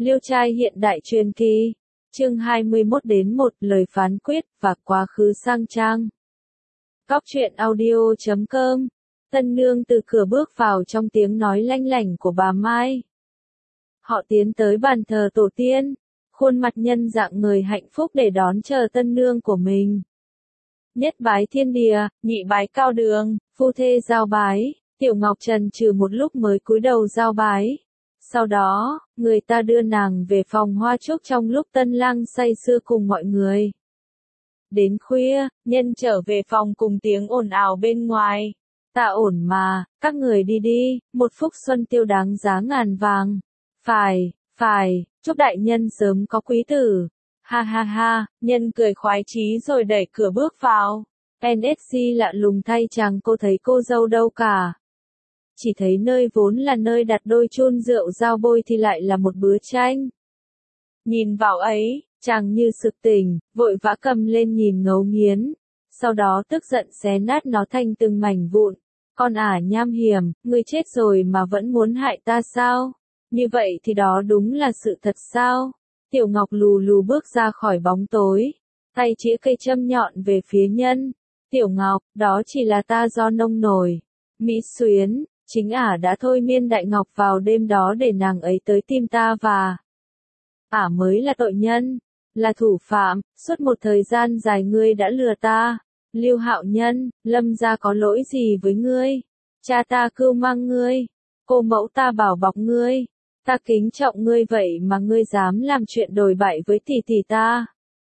Liêu trai hiện đại truyền kỳ. Chương 21 đến 1 lời phán quyết và quá khứ sang trang. Góc truyện audio.com. Tân nương từ cửa bước vào trong tiếng nói lanh lảnh của bà Mai. Họ tiến tới bàn thờ tổ tiên, khuôn mặt nhân dạng người hạnh phúc để đón chờ tân nương của mình. Nhất bái thiên địa, nhị bái cao đường, phu thê giao bái, Tiểu Ngọc trần trừ một lúc mới cúi đầu giao bái. Sau đó, người ta đưa nàng về phòng hoa trúc trong lúc tân lang say sưa cùng mọi người. Đến khuya, nhân trở về phòng cùng tiếng ồn ào bên ngoài. Ta ổn mà, các người đi đi, một phúc xuân tiêu đáng giá ngàn vàng. Phải, chúc đại nhân sớm có quý tử. Ha ha ha, nhân cười khoái chí rồi đẩy cửa bước vào. NSC lạ lùng thay chàng cô thấy cô dâu đâu cả. Chỉ thấy nơi vốn là nơi đặt đôi chun rượu dao bôi thì lại là một bữa chanh. Nhìn vào ấy, chàng như sực tỉnh, vội vã cầm lên nhìn ngấu nghiến. Sau đó tức giận xé nát nó thành từng mảnh vụn. Con ả nham hiểm, ngươi chết rồi mà vẫn muốn hại ta sao? Như vậy thì đó đúng là sự thật sao? Tiểu Ngọc lù lù bước ra khỏi bóng tối, tay chĩa cây châm nhọn về phía nhân. Tiểu Ngọc, đó chỉ là ta do nông nổi. Mỹ Xuyến, chính ả đã thôi miên Đại Ngọc vào đêm đó để nàng ấy tới tìm ta và ả mới là tội nhân, là thủ phạm, suốt một thời gian dài ngươi đã lừa ta. Lưu Hạo Nhân, Lâm gia có lỗi gì với ngươi? Cha ta cưu mang ngươi, cô mẫu ta bảo bọc ngươi, ta kính trọng ngươi vậy mà ngươi dám làm chuyện đồi bại với tỷ tỷ ta.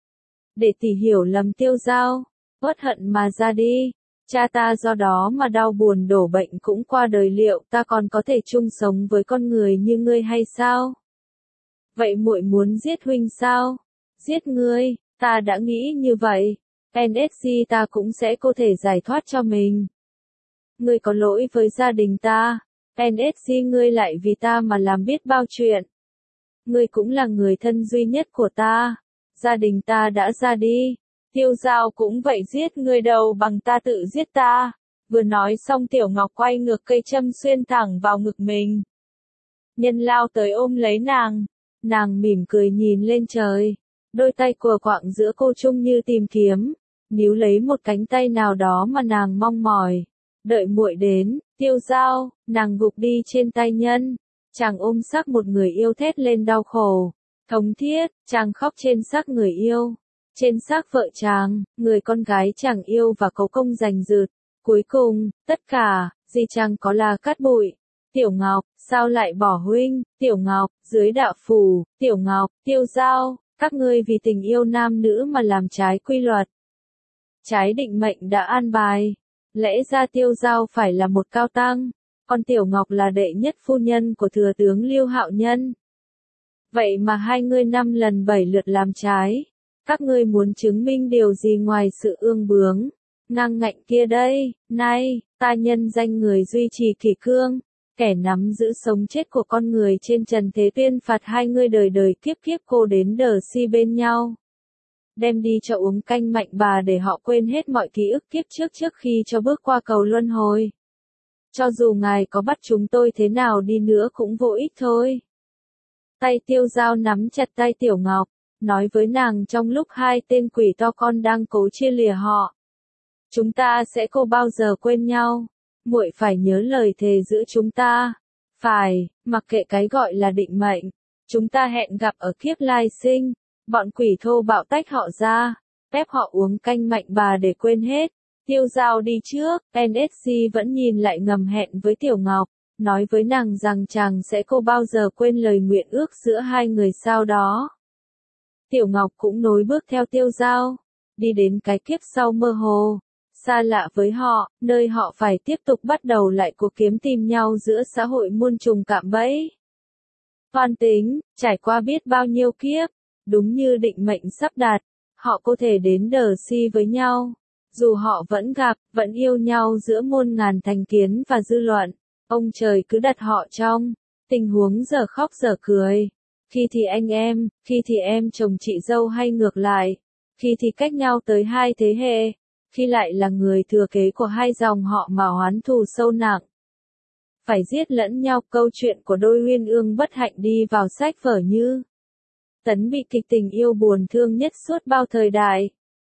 Để tỷ hiểu lầm Tiêu Giao, uất hận mà ra đi. Cha ta do đó mà đau buồn đổ bệnh cũng qua đời, liệu ta còn có thể chung sống với con người như ngươi hay sao? Vậy muội muốn giết huynh sao? Giết ngươi, ta đã nghĩ như vậy. NSC ta cũng sẽ có thể giải thoát cho mình. Ngươi có lỗi với gia đình ta. NSC ngươi lại vì ta mà làm biết bao chuyện. Ngươi cũng là người thân duy nhất của ta. Gia đình ta đã ra đi. Tiêu Giao cũng vậy, giết ngươi đầu bằng ta tự giết ta. Vừa nói xong Tiểu Ngọc quay ngược cây châm xuyên thẳng vào ngực mình. Nhân lao tới ôm lấy nàng. Nàng mỉm cười nhìn lên trời. Đôi tay của quạng giữa cô trung như tìm kiếm, níu lấy một cánh tay nào đó mà nàng mong mỏi. Đợi muội đến, Tiêu Giao, nàng gục đi trên tay nhân. Chàng ôm xác một người yêu thét lên đau khổ. Thống thiết, chàng khóc trên xác người yêu. Trên xác vợ chàng, người con gái chàng yêu và có công giành giật. Cuối cùng, tất cả, gì chàng có là cát bụi. Tiểu Ngọc, sao lại bỏ huynh? Tiểu Ngọc, dưới đạo phủ, Tiểu Ngọc, Tiêu Giao, các ngươi vì tình yêu nam nữ mà làm trái quy luật. Trái định mệnh đã an bài. Lẽ ra Tiêu Giao phải là một cao tăng, còn Tiểu Ngọc là đệ nhất phu nhân của thừa tướng Lưu Hạo Nhân. Vậy mà hai ngươi 5 lần 7 lượt làm trái. Các ngươi muốn chứng minh điều gì ngoài sự ương bướng, ngang ngạnh kia đây? Nay, ta nhân danh người duy trì kỷ cương, kẻ nắm giữ sống chết của con người trên trần thế, tuyên phạt hai ngươi đời đời kiếp kiếp cô đến đờ si bên nhau. Đem đi cho uống canh mạnh bà để họ quên hết mọi ký ức kiếp trước khi cho bước qua cầu luân hồi. Cho dù ngài có bắt chúng tôi thế nào đi nữa cũng vô ích thôi. Tay Tiêu Giao nắm chặt tay Tiểu Ngọc, nói với nàng trong lúc hai tên quỷ to con đang cố chia lìa họ. Chúng ta sẽ không bao giờ quên nhau. Muội phải nhớ lời thề giữa chúng ta. Phải, mặc kệ cái gọi là định mệnh. Chúng ta hẹn gặp ở kiếp lai sinh. Bọn quỷ thô bạo tách họ ra, ép họ uống canh mạnh bà để quên hết. Tiêu Giao đi trước, NSC vẫn nhìn lại ngầm hẹn với Tiểu Ngọc, nói với nàng rằng chàng sẽ không bao giờ quên lời nguyện ước giữa hai người sau đó. Tiểu Ngọc cũng nối bước theo Tiêu Giao, đi đến cái kiếp sau mơ hồ, xa lạ với họ, nơi họ phải tiếp tục bắt đầu lại cuộc kiếm tìm nhau giữa xã hội muôn trùng cạm bẫy. Toan tính, trải qua biết bao nhiêu kiếp, đúng như định mệnh sắp đặt, họ có thể đến đờ si với nhau. Dù họ vẫn gặp, vẫn yêu nhau giữa muôn ngàn thành kiến và dư luận, ông trời cứ đặt họ trong tình huống giờ khóc giờ cười. Khi thì anh em, khi thì em chồng chị dâu hay ngược lại, khi thì cách nhau tới 2 thế hệ, khi lại là người thừa kế của 2 dòng họ mà oán thù sâu nặng. phải giết lẫn nhau. Câu chuyện của đôi uyên ương bất hạnh đi vào sách vở như tấn bi kịch tình yêu buồn thương nhất suốt bao thời đại.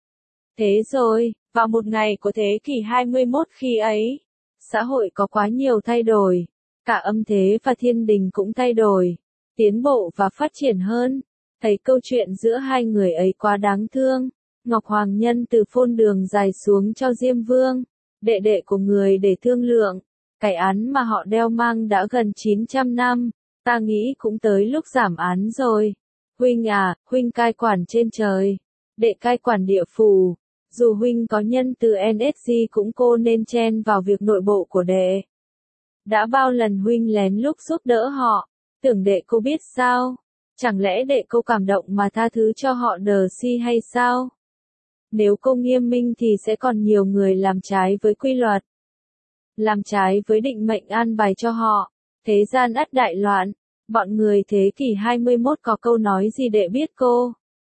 Thế rồi, vào một ngày của thế kỷ 21 khi ấy, xã hội có quá nhiều thay đổi, cả âm thế và thiên đình cũng thay đổi, tiến bộ và phát triển hơn. Thấy câu chuyện giữa hai người ấy quá đáng thương, Ngọc Hoàng Nhân từ phôn đường dài xuống cho Diêm Vương, đệ đệ của người để thương lượng. Cái án mà họ đeo mang đã gần 900 năm, ta nghĩ cũng tới lúc giảm án rồi. Huynh à, huynh cai quản trên trời, đệ cai quản địa phủ. Dù huynh có nhân từ NSG cũng cô nên chen vào việc nội bộ của đệ. Đã bao lần huynh lén lút giúp đỡ họ, tưởng đệ cô biết sao? Chẳng lẽ đệ cô cảm động mà tha thứ cho họ đờ si hay sao? Nếu cô nghiêm minh thì sẽ còn nhiều người làm trái với quy luật, làm trái với định mệnh an bài cho họ. Thế gian ắt đại loạn. Bọn người thế kỷ 21 có câu nói gì đệ biết cô?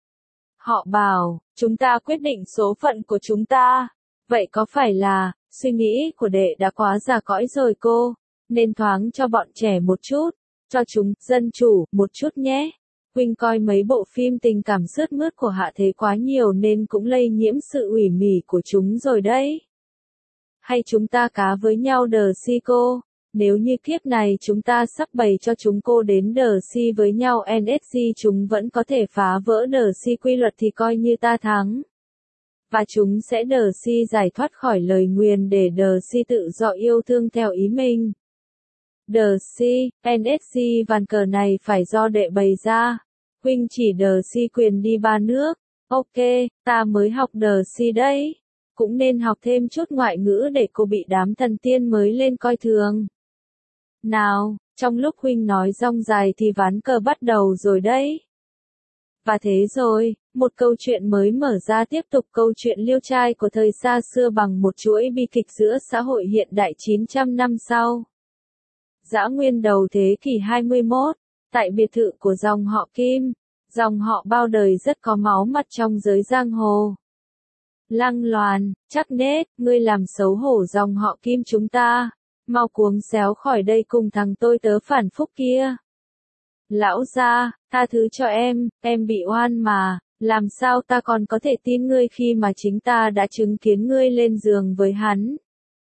Họ bảo, chúng ta quyết định số phận của chúng ta. Vậy có phải là, suy nghĩ của đệ đã quá già cõi rồi cô, nên thoáng cho bọn trẻ một chút, cho chúng, dân chủ, một chút nhé. Huynh coi mấy bộ phim tình cảm sướt mướt của hạ thế quá nhiều nên cũng lây nhiễm sự ủy mỉ của chúng rồi đấy. Hay chúng ta cá với nhau đờ si cô, nếu như kiếp này chúng ta sắp bày cho chúng cô đến đờ si với nhau NSG chúng vẫn có thể phá vỡ đờ si quy luật thì coi như ta thắng. Và chúng sẽ đờ si giải thoát khỏi lời nguyền để đờ si tự do yêu thương theo ý mình. Đờ si, NSG ván cờ này phải do đệ bày ra. Huynh chỉ đờ si quyền đi ba nước. Ok, ta mới học đờ si đấy. Cũng nên học thêm chút ngoại ngữ để cô bị đám thần tiên mới lên coi thường. Nào, trong lúc huynh nói rong dài thì ván cờ bắt đầu rồi đấy. Và thế rồi, một câu chuyện mới mở ra tiếp tục câu chuyện liêu trai của thời xa xưa bằng một chuỗi bi kịch giữa xã hội hiện đại 900 năm sau. Dã nguyên đầu thế kỷ 21, tại biệt thự của dòng họ Kim, dòng họ bao đời rất có máu mặt trong giới giang hồ. Lăng Loàn, chắc nết, ngươi làm xấu hổ dòng họ Kim chúng ta, mau cuống xéo khỏi đây cùng thằng tôi tớ phản phúc kia. Lão gia, tha thứ cho em bị oan mà, làm sao ta còn có thể tin ngươi khi mà chính ta đã chứng kiến ngươi lên giường với hắn.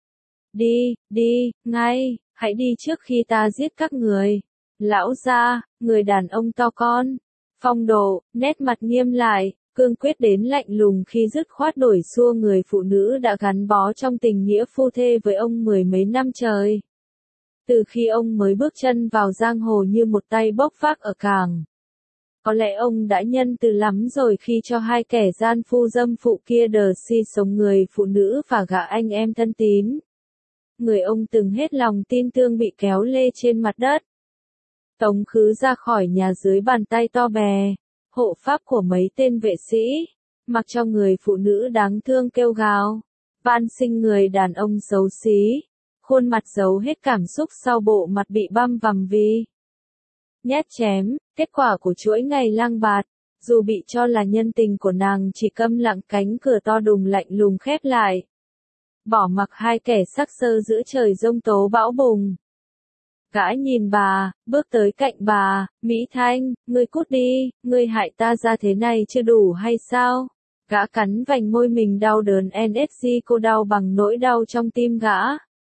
Đi, ngay, hãy đi trước khi ta giết các người. Lão gia, người đàn ông to con, phong độ, nét mặt nghiêm lại, cương quyết đến lạnh lùng khi dứt khoát đuổi xua người phụ nữ đã gắn bó trong tình nghĩa phu thê với ông mười mấy năm trời. Từ khi ông mới bước chân vào giang hồ như một tay bốc vác ở cảng. Có lẽ ông đã nhân từ lắm rồi khi cho hai kẻ gian phu dâm phụ kia đờ si sống người phụ nữ và gã anh em thân tín. Người ông từng hết lòng tin thương bị kéo lê trên mặt đất. Tống khứ ra khỏi nhà dưới bàn tay to bè, hộ pháp của mấy tên vệ sĩ, mặc cho người phụ nữ đáng thương kêu gào, van xin người đàn ông xấu xí, khuôn mặt giấu hết cảm xúc sau bộ mặt bị băm vằm vì nhát chém, kết quả của chuỗi ngày lang bạt, dù bị cho là nhân tình của nàng chỉ câm lặng cánh cửa to đùng lạnh lùng khép lại. Bỏ mặc hai kẻ sắc sơ giữa trời giông tố bão bùng. Gã nhìn bà, bước tới cạnh bà, Mỹ Thanh, ngươi cút đi, ngươi hại ta ra thế này chưa đủ hay sao? Gã cắn vành môi mình đau đớn NSG cô đau bằng nỗi đau trong tim gã.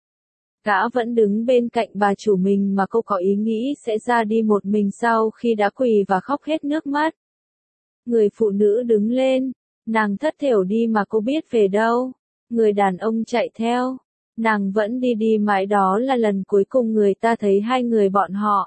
Gã vẫn đứng bên cạnh bà chủ mình mà cô có ý nghĩ sẽ ra đi một mình sau khi đã quỳ và khóc hết nước mắt. Người phụ nữ đứng lên, nàng thất thểu đi mà cô biết về đâu. Người đàn ông chạy theo. Nàng vẫn đi mãi đó là lần cuối cùng người ta thấy hai người bọn họ.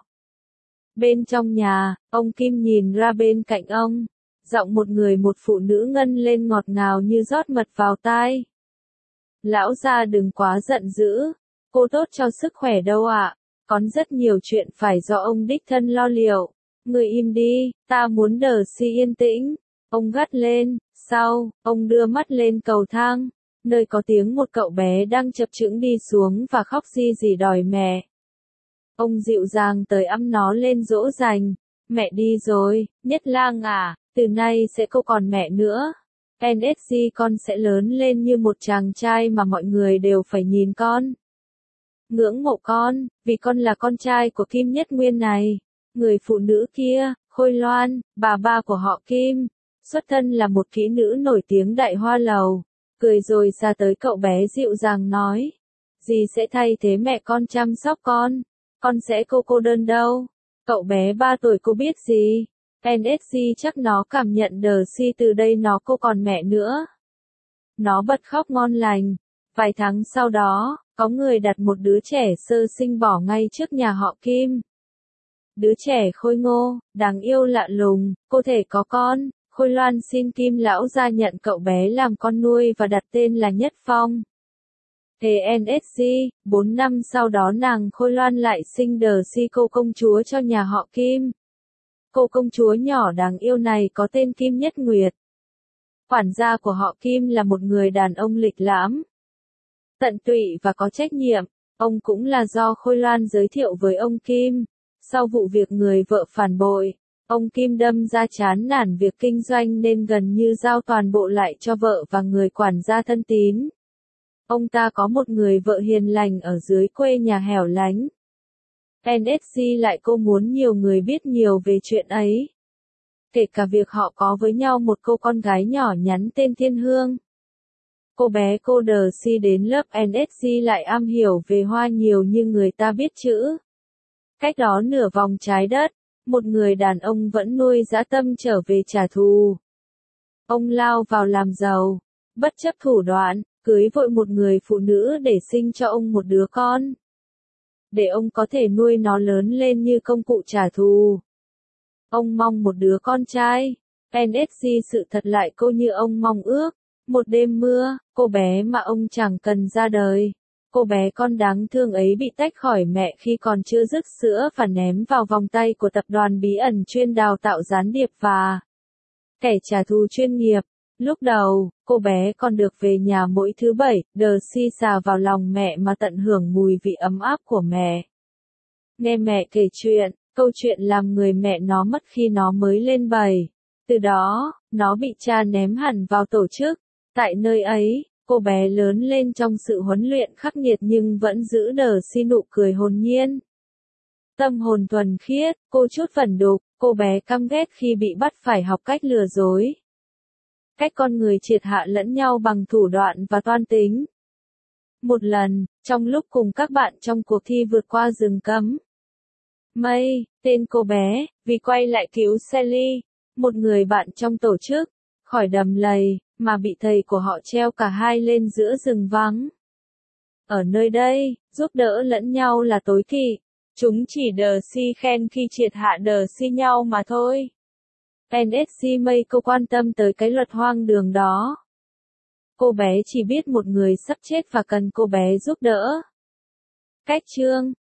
Bên trong nhà, ông Kim nhìn ra bên cạnh ông. Giọng một người một phụ nữ ngân lên ngọt ngào như rót mật vào tai. Lão gia đừng quá giận dữ. Cô tốt cho sức khỏe đâu ạ. Còn rất nhiều chuyện phải do ông đích thân lo liệu. Người im đi, ta muốn đờ si yên tĩnh. Ông gắt lên, sau, ông đưa mắt lên cầu thang. Nơi có tiếng một cậu bé đang chập chững đi xuống và khóc ri rỉ đòi mẹ. Ông dịu dàng tới ẵm nó lên dỗ dành. Mẹ đi rồi, Nhất Lang à, từ nay sẽ không còn mẹ nữa. NSG con sẽ lớn lên như một chàng trai mà mọi người đều phải nhìn con. ngưỡng mộ con, vì con là con trai của Kim Nhất Nguyên này. Người phụ nữ kia, Khôi Loan, bà ba của họ Kim, xuất thân là một kỹ nữ nổi tiếng Đại Hoa Lầu, cười rồi ra tới cậu bé dịu dàng nói. Dì sẽ thay thế mẹ con chăm sóc con sẽ cô đơn đâu. Cậu bé 3 tuổi cô biết gì? NSC chắc nó cảm nhận Darcy từ đây nó cô còn mẹ nữa. Nó bật khóc ngon lành. Vài tháng sau đó, có người đặt một đứa trẻ sơ sinh bỏ ngay trước nhà họ Kim. Đứa trẻ khôi ngô, đáng yêu lạ lùng, cô thể có con. Khôi Loan xin Kim lão gia nhận cậu bé làm con nuôi và đặt tên là Nhất Phong. Thế NSC, 4 năm sau đó nàng Khôi Loan lại sinh Darcy cô công chúa cho nhà họ Kim. Cô công chúa nhỏ đáng yêu này có tên Kim Nhất Nguyệt. Quản gia của họ Kim là một người đàn ông lịch lãm, tận tụy và có trách nhiệm. Ông cũng là do Khôi Loan giới thiệu với ông Kim. Sau vụ việc người vợ phản bội, ông Kim đâm ra chán nản việc kinh doanh nên gần như giao toàn bộ lại cho vợ và người quản gia thân tín. Ông ta có một người vợ hiền lành ở dưới quê nhà hẻo lánh. NSC lại cô muốn nhiều người biết nhiều về chuyện ấy. Kể cả việc họ có với nhau một cô con gái nhỏ nhắn tên Thiên Hương. Cô bé cô Darcy đến lớp NSC lại am hiểu về hoa nhiều như người ta biết chữ. Cách đó nửa vòng trái đất, một người đàn ông vẫn nuôi dã tâm trở về trả thù. Ông lao vào làm giàu, bất chấp thủ đoạn, cưới vội một người phụ nữ để sinh cho ông một đứa con. Để ông có thể nuôi nó lớn lên như công cụ trả thù. Ông mong một đứa con trai. NSC sự thật lại cô như ông mong ước. Một đêm mưa, cô bé mà ông chẳng cần ra đời. Cô bé con đáng thương ấy bị tách khỏi mẹ khi còn chưa dứt sữa và ném vào vòng tay của tập đoàn bí ẩn chuyên đào tạo gián điệp và kẻ trả thù chuyên nghiệp. Lúc đầu, cô bé còn được về nhà mỗi thứ Bảy, Darcy xà vào lòng mẹ mà tận hưởng mùi vị ấm áp của mẹ. Nghe mẹ kể chuyện, câu chuyện làm người mẹ nó mất khi nó mới lên 7. Từ đó, nó bị cha ném hẳn vào tổ chức. Tại nơi ấy, cô bé lớn lên trong sự huấn luyện khắc nghiệt nhưng vẫn giữ Darcy nụ cười hồn nhiên. Tâm hồn thuần khiết, cô chút vẩn đục, cô bé căm ghét khi bị bắt phải học cách lừa dối. Cách con người triệt hạ lẫn nhau bằng thủ đoạn và toan tính. Một lần, trong lúc cùng các bạn trong cuộc thi vượt qua rừng cấm, May, tên cô bé, vì quay lại cứu Sally, một người bạn trong tổ chức, khỏi đầm lầy, mà bị thầy của họ treo cả hai lên giữa rừng vắng. Ở nơi đây, giúp đỡ lẫn nhau là tối kỵ. Chúng chỉ Darcy khen khi triệt hạ Darcy nhau mà thôi. NSC May cô quan tâm tới cái luật hoang đường đó. Cô bé chỉ biết một người sắp chết và cần cô bé giúp đỡ. Cách chương